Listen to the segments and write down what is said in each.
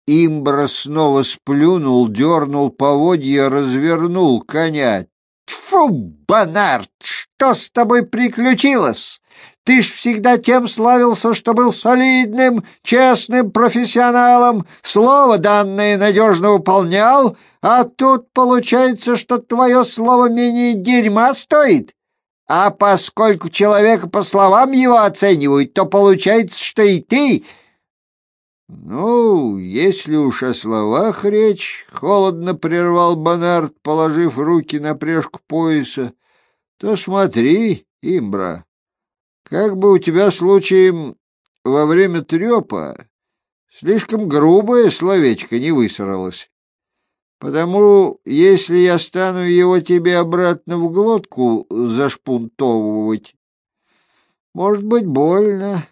Имбра снова сплюнул, дернул поводья, развернул коня. Тьфу, Бонард, что с тобой приключилось? Ты ж всегда тем славился, что был солидным, честным профессионалом, слово данное надежно выполнял, а тут получается, что твое слово менее дерьма стоит. А поскольку человека по словам его оценивают, то получается, что и ты... Ну, если уж о словах речь, — холодно прервал Бонард, положив руки на пряжку пояса, — то смотри, Имбра, как бы у тебя случаем во время трепа слишком грубое словечко не высралось. Потому, если я стану его тебе обратно в глотку зашпунтовывать, может быть больно.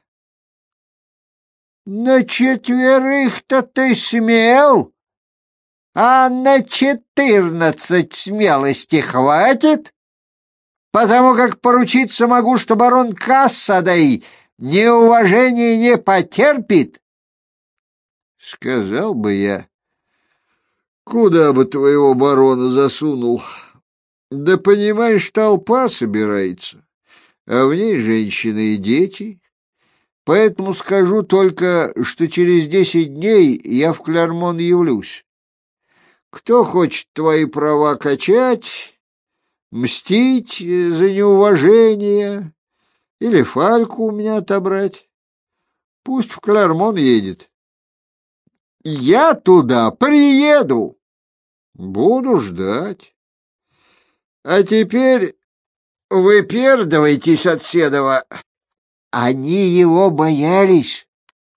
На четверых-то ты смел, а на 14 смелости хватит? Потому как поручиться могу, что барон Кассадей неуважения не потерпит. Сказал бы я, куда бы твоего барона засунул? Да понимаешь, толпа собирается, а в ней женщины и дети. Поэтому скажу только, что через 10 дней я в Клермон явлюсь. Кто хочет твои права качать, мстить за неуважение или Фальку у меня отобрать, пусть в Клермон едет. Я туда приеду. Буду ждать. А теперь выпердывайтесь от Седова. Они его боялись.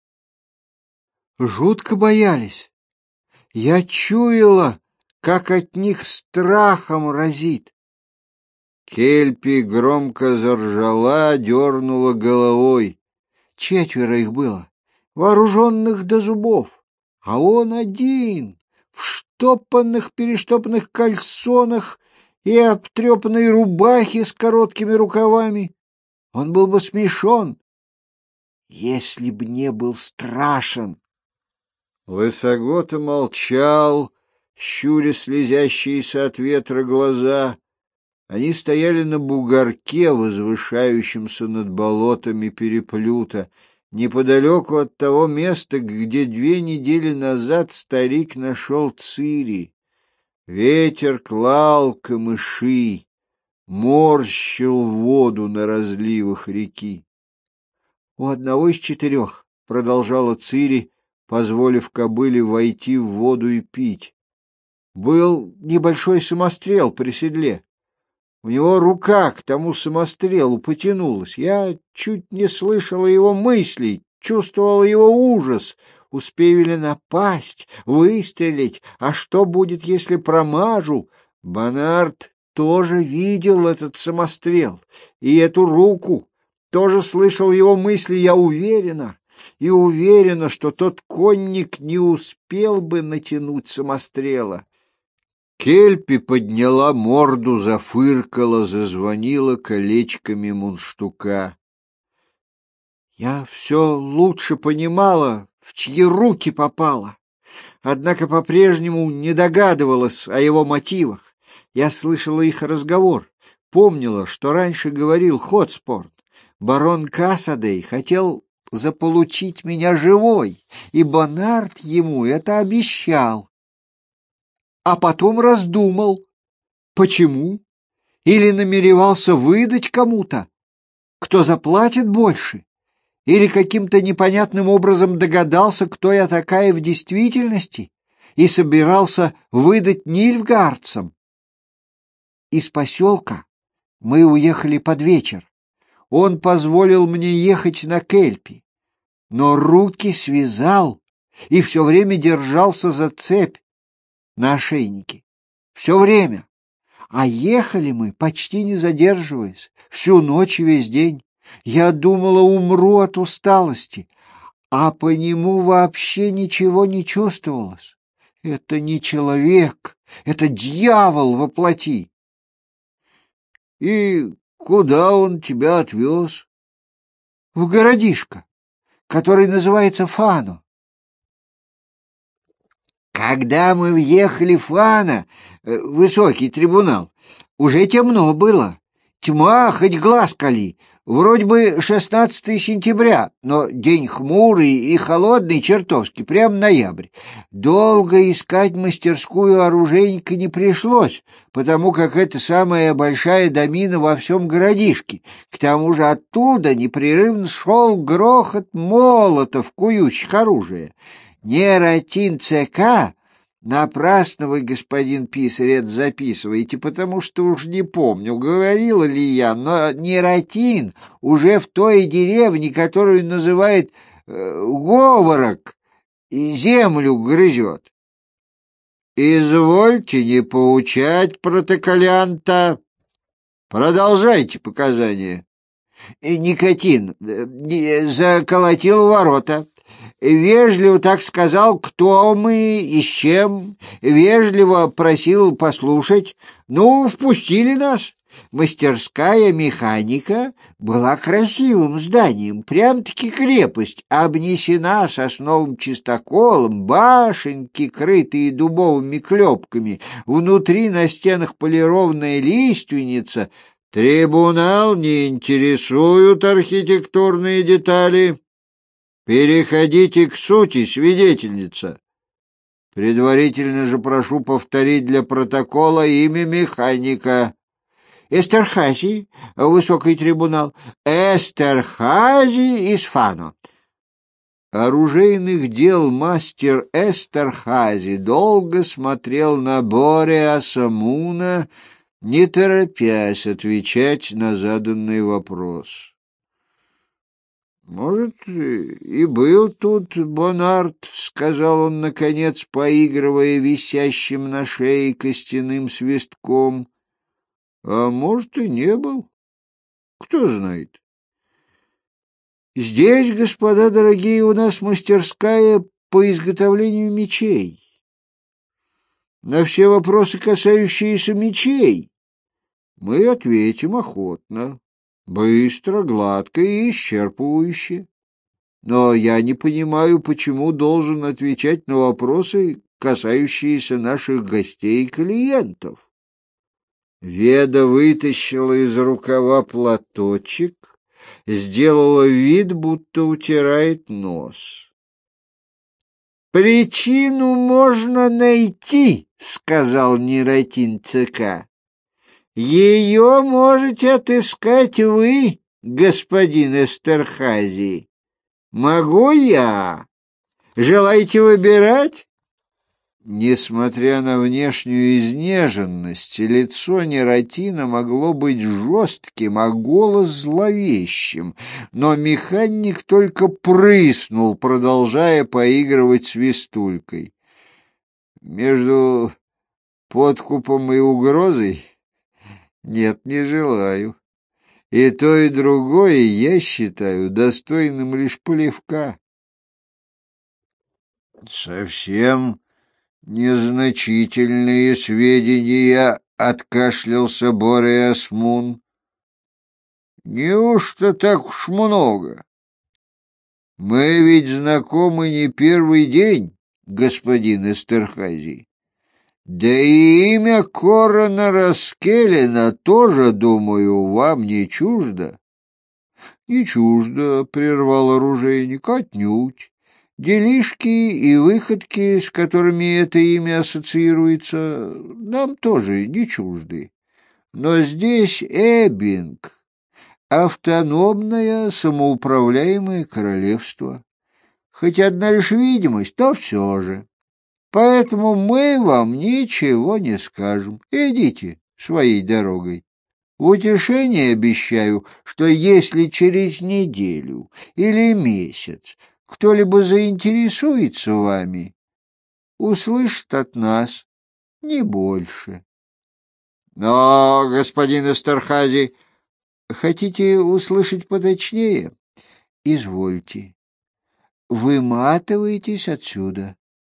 Жутко боялись. Я чуяла, как от них страхом разит. Кельпи громко заржала, дернула головой. 4 их было, вооруженных до зубов, а он один, в штопанных-перештопанных кальсонах и обтрепанной рубахе с короткими рукавами. Он был бы смешон, если б не был страшен. Лысогота молчал, щуря слезящиеся от ветра глаза. Они стояли на бугорке, возвышающемся над болотами Переплюта, неподалеку от того места, где 2 недели назад старик нашел Цири. Ветер клал камыши, морщил воду на разливах реки. У одного из 4, — продолжала Цири, позволив кобыле войти в воду и пить, — был небольшой самострел при седле. У него рука к тому самострелу потянулась. Я чуть не слышала его мыслей, чувствовала его ужас. Успею ли напасть, выстрелить? А что будет, если промажу? Бонард тоже видел этот самострел и эту руку, тоже слышал его мысли, я уверена, и уверена, что тот конник не успел бы натянуть самострела. Кельпи подняла морду, зафыркала, зазвонила колечками мундштука. Я все лучше понимала, в чьи руки попала, однако по-прежнему не догадывалась о его мотивах. Я слышала их разговор, помнила, что раньше говорил Хотспорт. Барон Кассадей хотел заполучить меня живой, и Бонард ему это обещал. А потом раздумал. Почему? Или намеревался выдать кому-то, кто заплатит больше? Или каким-то непонятным образом догадался, кто я такая в действительности, и собирался выдать нильфгардцам? Из поселка мы уехали под вечер. Он позволил мне ехать на Кельпи, но руки связал и все время держался за цепь на ошейнике. Все время. А ехали мы, почти не задерживаясь, всю ночь и весь день. Я думала, умру от усталости, а по нему вообще ничего не чувствовалось. Это не человек, это дьявол во плоти. И куда он тебя отвез? В городишко, который называется Фано. Когда мы въехали в Фана, высокий трибунал, уже темно было. Тьма, хоть глаз кали. Вроде бы 16 сентября, но день хмурый и холодный чертовски, прям ноябрь. Долго искать мастерскую оружейника не пришлось, потому как это самая большая домина во всем городишке. К тому же оттуда непрерывно шел грохот молотов, кующих оружие. Нератин ЦК. Напрасно вы, господин писарь, это записываете, потому что уж не помню, говорила ли я, но Нератин уже в той деревне, которую называют Говорок, и землю грызет. Извольте не поучать протоколянта. Продолжайте показания. Никотин заколотил ворота. Вежливо так сказал, кто мы и с чем. Вежливо просил послушать. Ну, впустили нас. Мастерская механика была красивым зданием, прям-таки крепость, обнесена сосновым чистоколом, башенки, крытые дубовыми клепками, внутри на стенах полированная лиственница. Трибунал не интересуют архитектурные детали. Переходите к сути, свидетельница. Предварительно же прошу повторить для протокола имя механика. Эстерхази, высокий трибунал. Эстерхази из Фано. Оружейных дел мастер Эстерхази долго смотрел на Бореаса Муна, не торопясь отвечать на заданный вопрос. «Может, и был тут Бонарт», — сказал он, наконец, поигрывая висящим на шее костяным свистком. «А может, и не был. Кто знает. Здесь, господа дорогие, у нас мастерская по изготовлению мечей. На все вопросы, касающиеся мечей, мы ответим охотно. Быстро, гладко и исчерпывающе. Но я не понимаю, почему должен отвечать на вопросы, касающиеся наших гостей и клиентов. Веда вытащила из рукава платочек, сделала вид, будто утирает нос. «Причину можно найти», — сказал Нератин ЦК. «Ее можете отыскать вы, господин Эстерхази. Могу я? Желаете выбирать?» Несмотря на внешнюю изнеженность, лицо Нератина могло быть жестким, а голос зловещим, но механик только прыснул, продолжая поигрывать свистулькой. «Между подкупом и угрозой? Нет, не желаю. И то, и другое я считаю достойным лишь плевка». «Совсем незначительные сведения», — откашлялся Бореас Мун. «Неужто так уж много? Мы ведь знакомы не первый день, господин Эстерхази. Да и имя Корона Раскелина тоже, думаю, вам не чуждо». «Не чуждо», — прервал оружейник, — «отнюдь. Делишки и выходки, с которыми это имя ассоциируется, нам тоже не чужды. Но здесь Эббинг — автономное самоуправляемое королевство. Хоть одна лишь видимость, то все же. Поэтому мы вам ничего не скажем. Идите своей дорогой. В утешение обещаю, что если через неделю или месяц кто-либо заинтересуется вами, услышит от нас, не больше. Но, господин Эстерхази, хотите услышать поточнее? Извольте. Выматываетесь отсюда.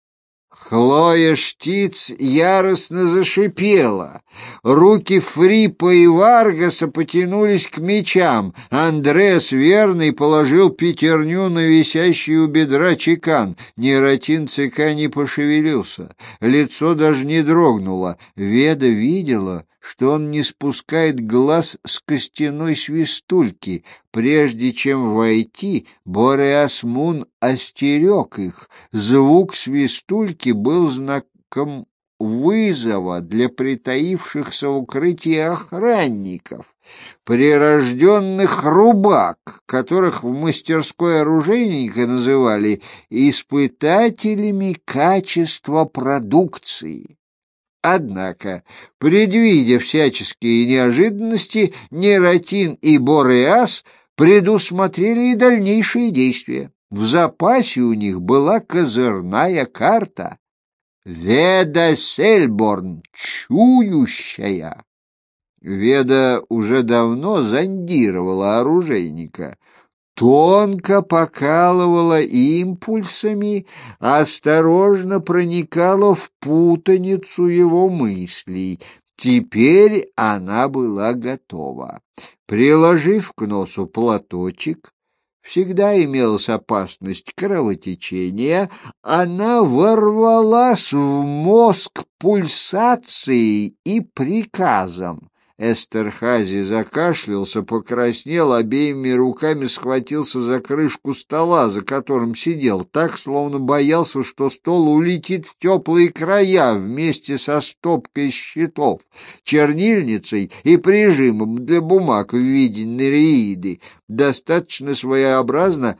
Хлоя Штиц яростно зашипела. Руки Фрипа и Варгаса потянулись к мечам. Андреас верный положил пятерню на висящий у бедра чекан. Нератин ЦК не пошевелился. Лицо даже не дрогнуло. Веда видела, что он не спускает глаз с костяной свистульки. Прежде чем войти, Бореас Мун остерег их. Звук свистульки был знаком вызова для притаившихся в укрытии охранников, прирожденных рубак, которых в мастерской оружейника называли испытателями качества продукции. Однако, предвидя всяческие неожиданности, Нератин и Бореас предусмотрели и дальнейшие действия. В запасе у них была козырная карта «Веда Сельборн, чующая». Веда уже давно зондировала оружейника, тонко покалывала импульсами, осторожно проникала в путаницу его мыслей. Теперь она была готова. Приложив к носу платочек, всегда имелась опасность кровотечения, она ворвалась в мозг пульсацией и приказом. Эстерхази закашлялся, покраснел, обеими руками схватился за крышку стола, за которым сидел, так, словно боялся, что стол улетит в теплые края вместе со стопкой счетов, чернильницей и прижимом для бумаг в виде нереиды, достаточно своеобразно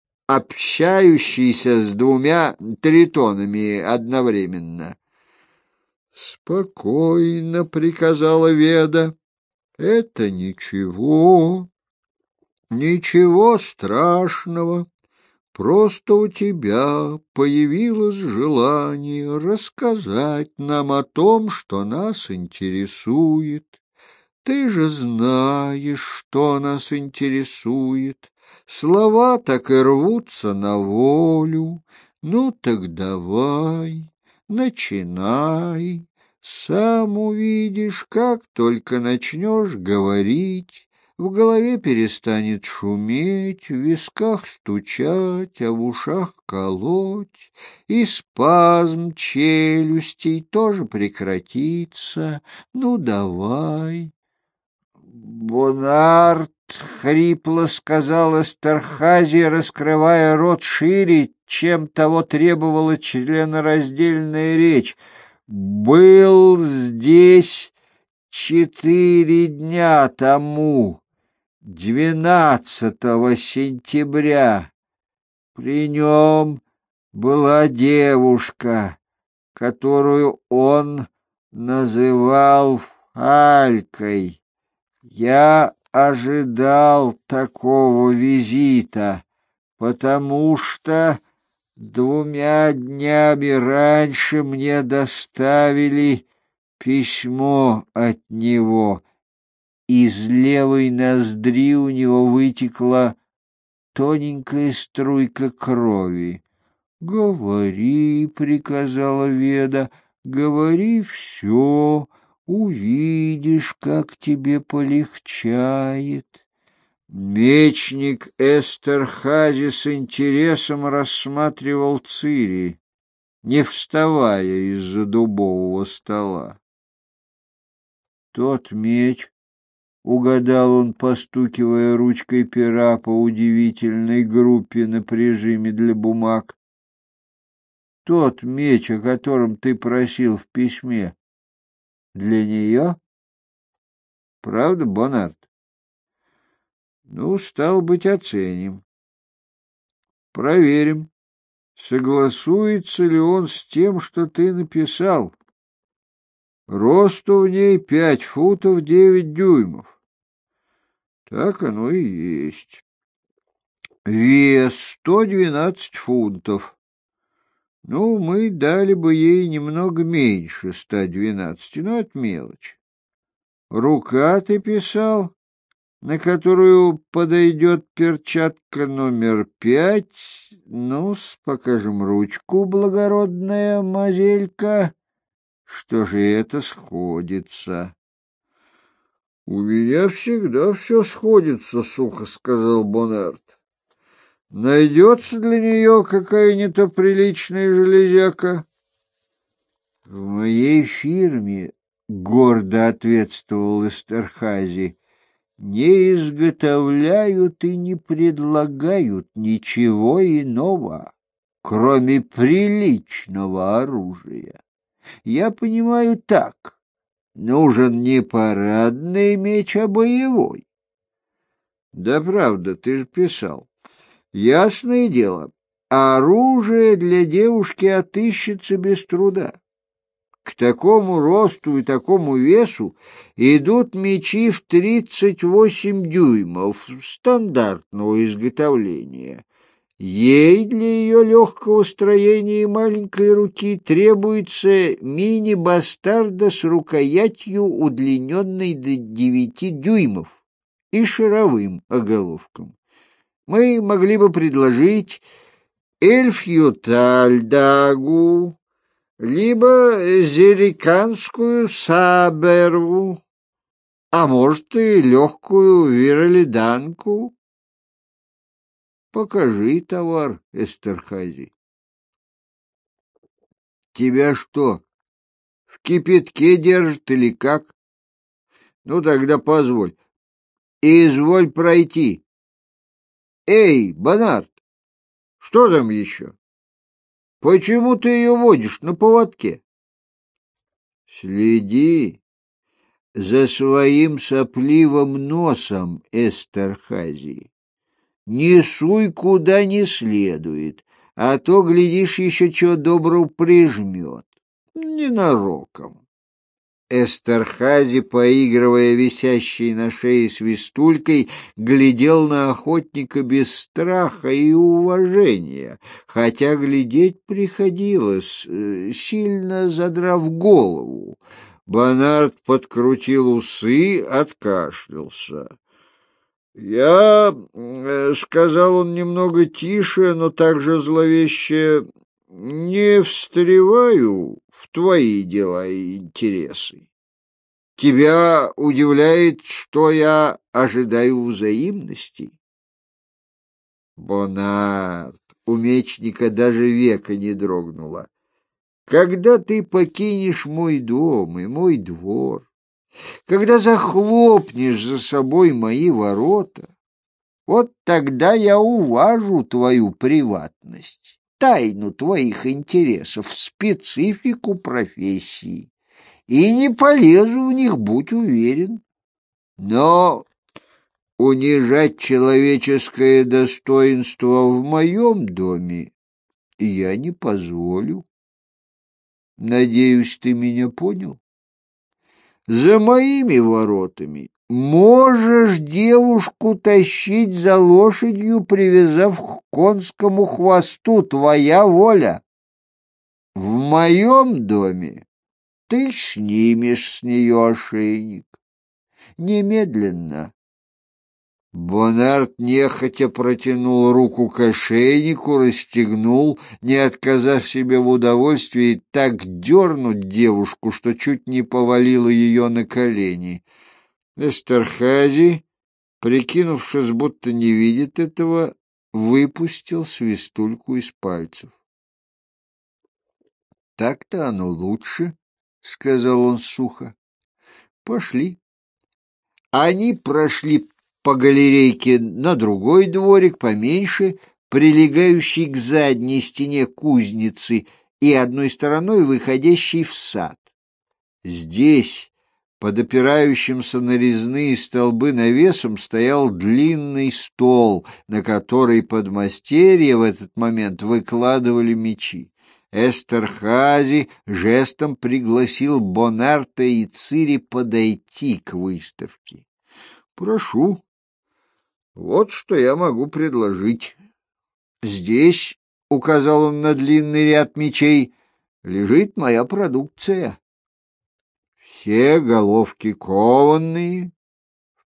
общающийся с двумя тритонами одновременно. «Спокойно», — приказала Веда, — «это ничего, ничего страшного. Просто у тебя появилось желание рассказать нам о том, что нас интересует. Ты же знаешь, что нас интересует. Слова так и рвутся на волю. Ну так давай, начинай. Сам увидишь, как только начнешь говорить, в голове перестанет шуметь, в висках стучать, а в ушах колоть, и спазм челюстей тоже прекратится. Ну, давай. Бонарт, — хрипло сказала Эстерхази, раскрывая рот шире, чем того требовала членораздельная речь, — был здесь 4 дня тому, 12 сентября. При нем была девушка, которую он называл Фалькой. Я ожидал такого визита, потому что 2 днями раньше мне доставили письмо от него. Из левой ноздри у него вытекла тоненькая струйка крови. — Говори, — приказала Веда, — говори все. Увидишь, как тебе полегчает. Мечник Эстерхази с интересом рассматривал Цири, не вставая из-за дубового стола. Тот меч, — угадал он, постукивая ручкой пера по удивительной группе на прижиме для бумаг, — тот меч, о котором ты просил в письме, для нее? Правда, Бонарт? Ну, стало быть, оценим. Проверим, согласуется ли он с тем, что ты написал. Росту в ней 5 футов 9 дюймов. Так оно и есть. Вес 112 фунтов. Ну, мы дали бы ей немного меньше 112, но это мелочь. Рука ты писал? на которую подойдет перчатка номер 5. Ну-с, покажем ручку, благородная мазелька. Что же это сходится? — У меня всегда все сходится, — сухо сказал Бонарт. — Найдется для нее какая-нибудь приличная железяка? — В моей фирме, — гордо ответствовал Эстерхази, — не изготовляют и не предлагают ничего иного, кроме приличного оружия. Я понимаю так. Нужен не парадный меч, а боевой. Да правда, ты же писал. Ясное дело, оружие для девушки отыщется без труда. К такому росту и такому весу идут мечи в 38 дюймов стандартного изготовления. Ей для ее легкого строения и маленькой руки требуется мини-бастарда с рукоятью, удлиненной до 9 дюймов и шаровым оголовком. Мы могли бы предложить эльфью тальдагу, либо зериканскую саберву, а может и легкую виролиданку. Покажи товар, Эстерхази. Тебя что, в кипятке держат или как? Ну, тогда позволь. Изволь пройти. Эй, Бонарт, что там еще? Почему ты ее водишь на поводке? Следи за своим сопливым носом, Эстерхази. Не суй куда не следует, а то, глядишь, еще чего доброго прижмет. Ненароком. Эстерхази, поигрывая висящей на шее свистулькой, глядел на охотника без страха и уважения, хотя глядеть приходилось, сильно задрав голову. Бонарт подкрутил усы, откашлялся. — Я, — сказал он немного тише, но также зловеще, — не встреваю в твои дела и интересы. Тебя удивляет, что я ожидаю взаимности? Бонарт, у мечника даже века не дрогнуло. Когда ты покинешь мой дом и мой двор, когда захлопнешь за собой мои ворота, вот тогда я уважу твою приватность, тайну твоих интересов, специфику профессии, и не полезу в них, будь уверен. Но унижать человеческое достоинство в моем доме я не позволю. Надеюсь, ты меня понял? За моими воротами можешь девушку тащить за лошадью, привязав к конскому хвосту, твоя воля. В моем доме ты снимешь с нее ошейник. Немедленно. Бонарт нехотя протянул руку к ошейнику, расстегнул, не отказав себе в удовольствии так дернуть девушку, что чуть не повалило ее на колени. Эстерхази, прикинувшись, будто не видит этого, выпустил свистульку из пальцев. — Так-то оно лучше, — сказал он сухо. — Пошли. Они прошли по галерейке на другой дворик, поменьше, прилегающий к задней стене кузницы и одной стороной выходящий в сад. Здесь, под опирающимся на резные столбы навесом, стоял длинный стол, на который подмастерья в этот момент выкладывали мечи. Эстерхази жестом пригласил Бонарта и Цири подойти к выставке. — Прошу. Вот что я могу предложить. Здесь, — указал он на длинный ряд мечей, — лежит моя продукция. Все головки кованные, в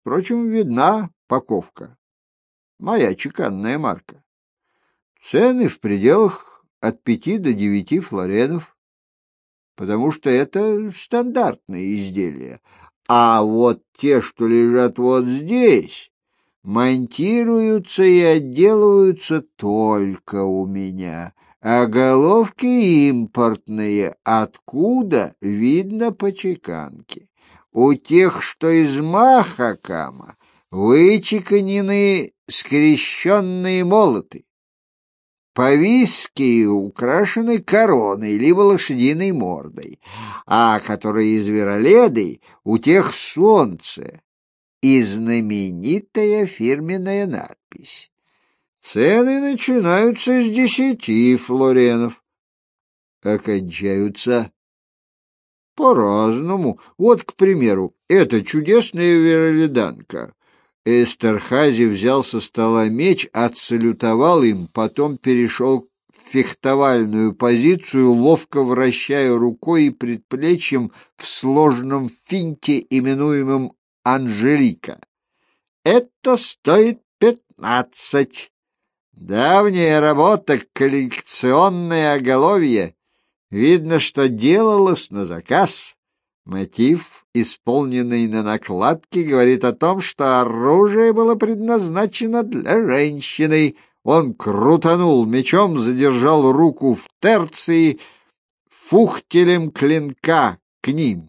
Впрочем, видна паковка. Моя чеканная марка. Цены в пределах от 5 до 9 флоренов, потому что это стандартные изделия. А вот те, что лежат вот здесь, монтируются и отделываются только у меня, а головки импортные, откуда видно по чеканке. У тех, что из Махакама, вычеканены скрещенные молоты. Повиски украшены короной, либо лошадиной мордой, а которые из вероледы, у тех солнце и знаменитая фирменная надпись. Цены начинаются с 10 флоренов, окончаются по-разному. Вот, к примеру, эта чудесная вероледанка. Эстерхази взял со стола меч, отсалютовал им, потом перешел в фехтовальную позицию, ловко вращая рукой и предплечьем в сложном финте, именуемом Анжелика. Это стоит 15. Давняя работа, коллекционное оголовье. Видно, что делалось на заказ. Мотив, исполненный на накладке, говорит о том, что оружие было предназначено для женщины. Он крутанул мечом, задержал руку в терции, фухтелем клинка к ним.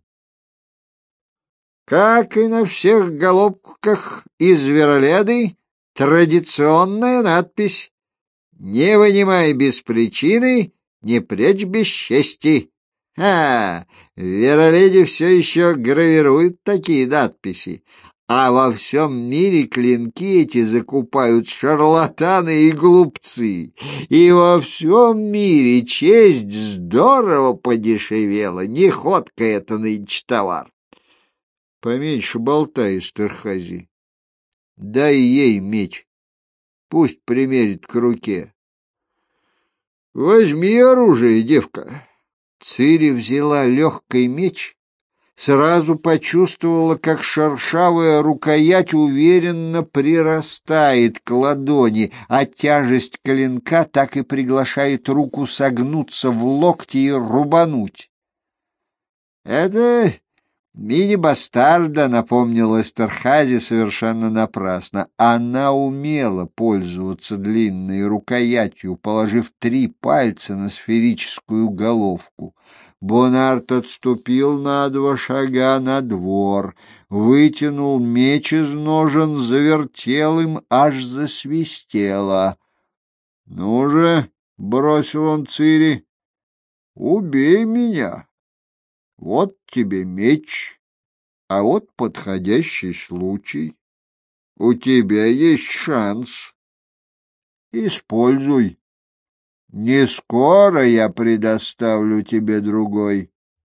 Как и на всех головках из вероледы, традиционная надпись: «Не вынимай без причины, не прячь без чести». В вероледе все еще гравируют такие надписи, а во всем мире клинки эти закупают шарлатаны и глупцы, и во всем мире честь здорово подешевела, не ходка это нынче товар. Поменьше болтай, Эстерхази. Дай ей меч, пусть примерит к руке. Возьми оружие, девка. Цири взяла легкий меч, сразу почувствовала, как шершавая рукоять уверенно прирастает к ладони, а тяжесть клинка так и приглашает руку согнуться в локте и рубануть. Это мини-бастарда, напомнила Эстерхази совершенно напрасно. Она умела пользоваться длинной рукоятью, положив 3 пальца на сферическую головку. Бонарт отступил на 2 шага на двор, вытянул меч из ножен, завертел им, аж засвистело. — Ну же, — бросил он Цири, — убей меня. Вот тебе меч, а вот подходящий случай. У тебя есть шанс. Используй. Не скоро я предоставлю тебе другой.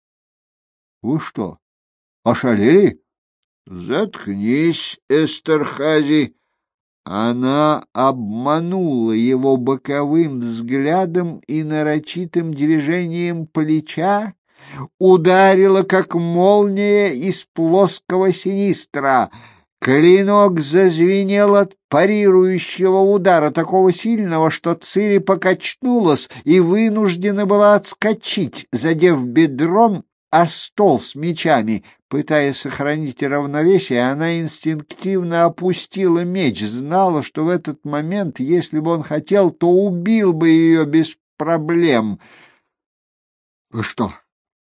Вы что, ошалели? Заткнись, Эстерхази. Она обманула его боковым взглядом и нарочитым движением плеча, ударила, как молния из плоского синистра. Клинок зазвенел от парирующего удара, такого сильного, что Цири покачнулась и вынуждена была отскочить, задев бедром о стол с мечами. Пытаясь сохранить равновесие, она инстинктивно опустила меч, знала, что в этот момент, если бы он хотел, то убил бы ее без проблем. — Вы что,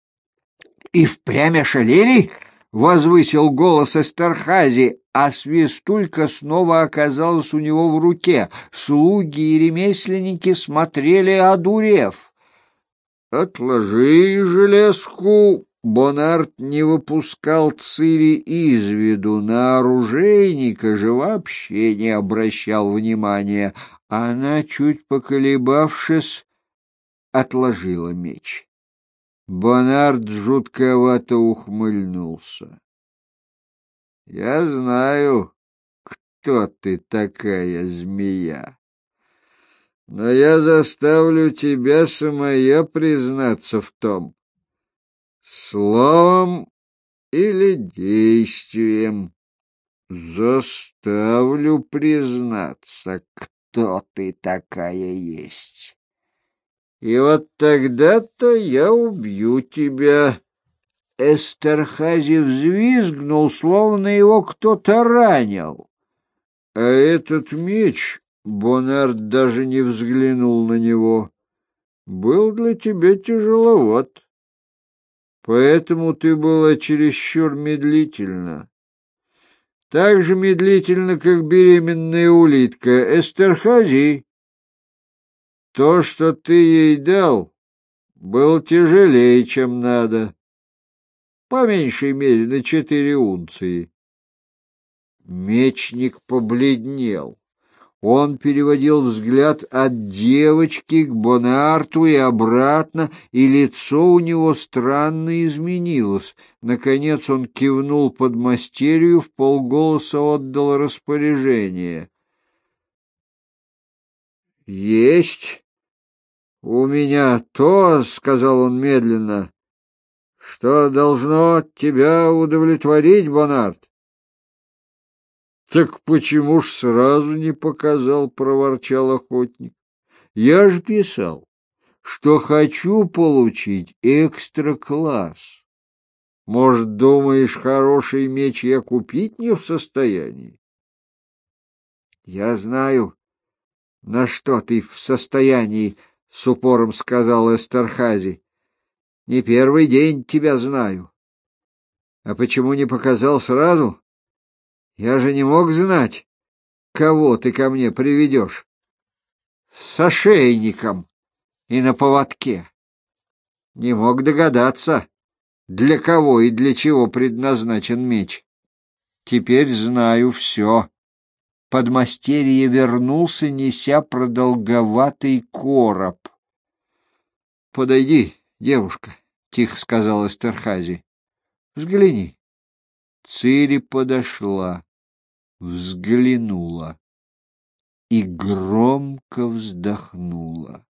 и впрямь ошалели? — возвысил голос Эстерхази, а свистулька снова оказалась у него в руке. Слуги и ремесленники смотрели, одурев. — Отложи железку. Бонарт не выпускал Цири из виду, на оружейника же вообще не обращал внимания. Она, чуть поколебавшись, отложила меч. Бонарт жутковато ухмыльнулся. — Я знаю, кто ты такая, змея, но я заставлю тебя самая признаться в том, словом или действием. заставлю признаться, кто ты такая есть. И вот тогда-то я убью тебя. Эстерхази взвизгнул, словно его кто-то ранил. А этот меч, Бонард даже не взглянул на него, был для тебя тяжеловат. Поэтому ты была чересчур медлительна. Так же медлительно, как беременная улитка. Эстерхази, то, что ты ей дал, было тяжелее, чем надо. По меньшей мере на 4 унции. Мечник побледнел. Он переводил взгляд от девочки к Бонарту и обратно, и лицо у него странно изменилось. Наконец он кивнул подмастерью, вполголоса отдал распоряжение. — Есть у меня то, — сказал он медленно, — что должно тебя удовлетворить, Бонарт. — Так почему ж сразу не показал, — проворчал охотник. — Я ж писал, что хочу получить экстра-класс. Может, думаешь, хороший меч я купить не в состоянии? — Я знаю, на что ты в состоянии, — с упором сказал Эстерхази. — Не первый день тебя знаю. А почему не показал сразу? Я же не мог знать, кого ты ко мне приведешь. С ошейником и на поводке. Не мог догадаться, для кого и для чего предназначен меч. Теперь знаю все. Подмастерье вернулся, неся продолговатый короб. — Подойди, девушка, — тихо сказал Эстерхази. — Взгляни. Цири подошла, взглянула и громко вздохнула.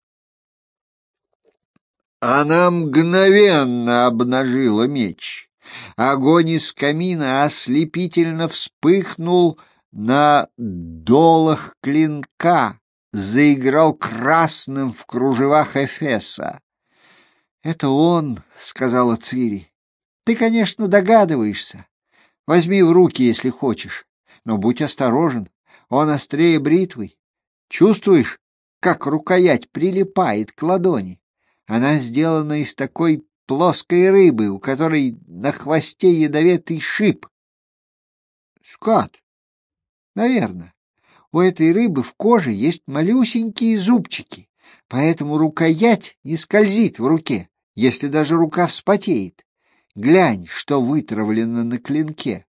Она мгновенно обнажила меч. Огонь из камина ослепительно вспыхнул на долах клинка, заиграл красным в кружевах эфеса. — Это он, — сказала Цири. — Ты, конечно, догадываешься. Возьми в руки, если хочешь, но будь осторожен. Он острее бритвы. Чувствуешь, как рукоять прилипает к ладони? Она сделана из такой плоской рыбы, у которой на хвосте ядовитый шип. Скат. Наверное. У этой рыбы в коже есть малюсенькие зубчики, поэтому рукоять не скользит в руке, если даже рука вспотеет. Глянь, что вытравлено на клинке.